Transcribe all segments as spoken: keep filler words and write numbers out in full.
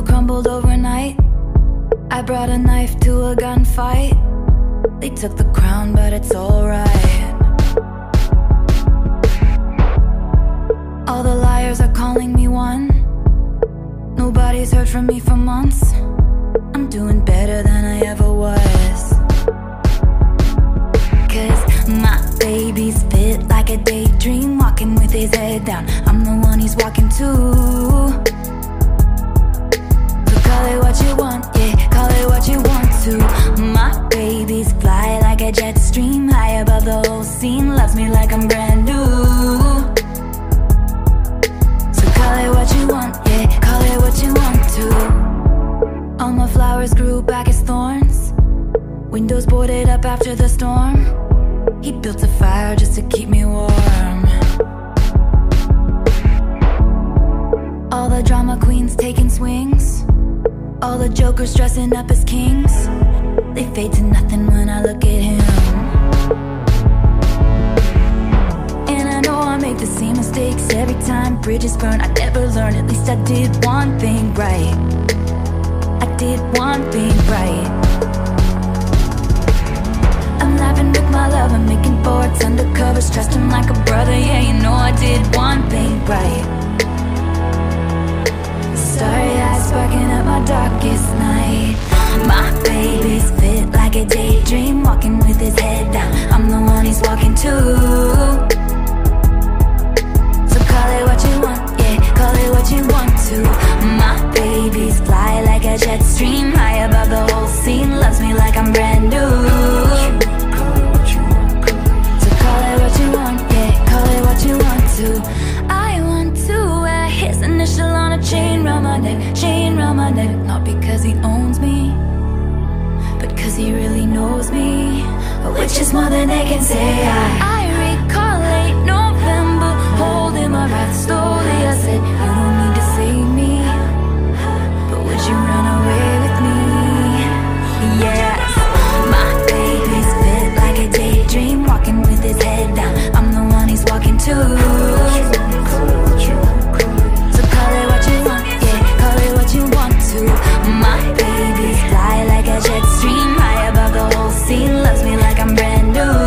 world crumbled overnight. I brought a knife to a gunfight. They took the crown, but it's alright. All the liars are calling me one. Nobody's heard from me for months. I'm doing better than I ever was. Cause my baby's fit like a daydream, walking with his head down. I'm the one he's walking to. So call it what you want, yeah, call it what you want to. My baby's fly like a jet stream, high above the whole scene, loves me like I'm brand new. So call it what you want, yeah, call it what you want to. All my flowers grew back as thorns, windows boarded up after the storm. He built a fire just to keep me warm. All the drama queens taking swings, all the jokers dressing up as kings. They fade to nothing when I look at him. And I know I make the same mistakes every time. Bridges burn, I never learn. At least I did one thing right. I did one thing right. I'm laughing with my love, I'm making forts undercovers, trust him like a brother. Yeah, you know I did one thing right. Starry eyes sparking up my darkest night. My baby's fit like a daydream, walking with his head down. I'm the one he's walking to. So call it what you want, yeah, call it what you want to. My baby's fly like a jet stream, high above the whole scene, loves me like I'm brand new. So call it what you want, yeah, call it what you want to. I want to wear his initial on a chain round my neck, chain round my neck. Not because he owns me, but cause he really knows me, which is more than they can say. I, I recall late November, holding my breath slowly. I said, you don't need to save me, but would you run away with me? Yes, my baby's fit like a daydream, walking with his head down. I'm the one he's walking to. So call it what you want, yeah, call it what you want to. My baby's fly like a jet stream, high above the whole scene, loves me like I'm brand new.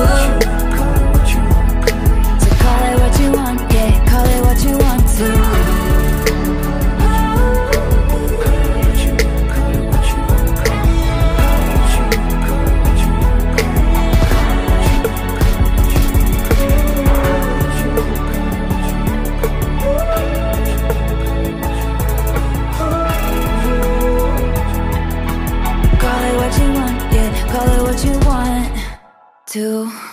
So call it what you want, yeah, call it what you want to. Call it what you want, yeah, call it what you want to.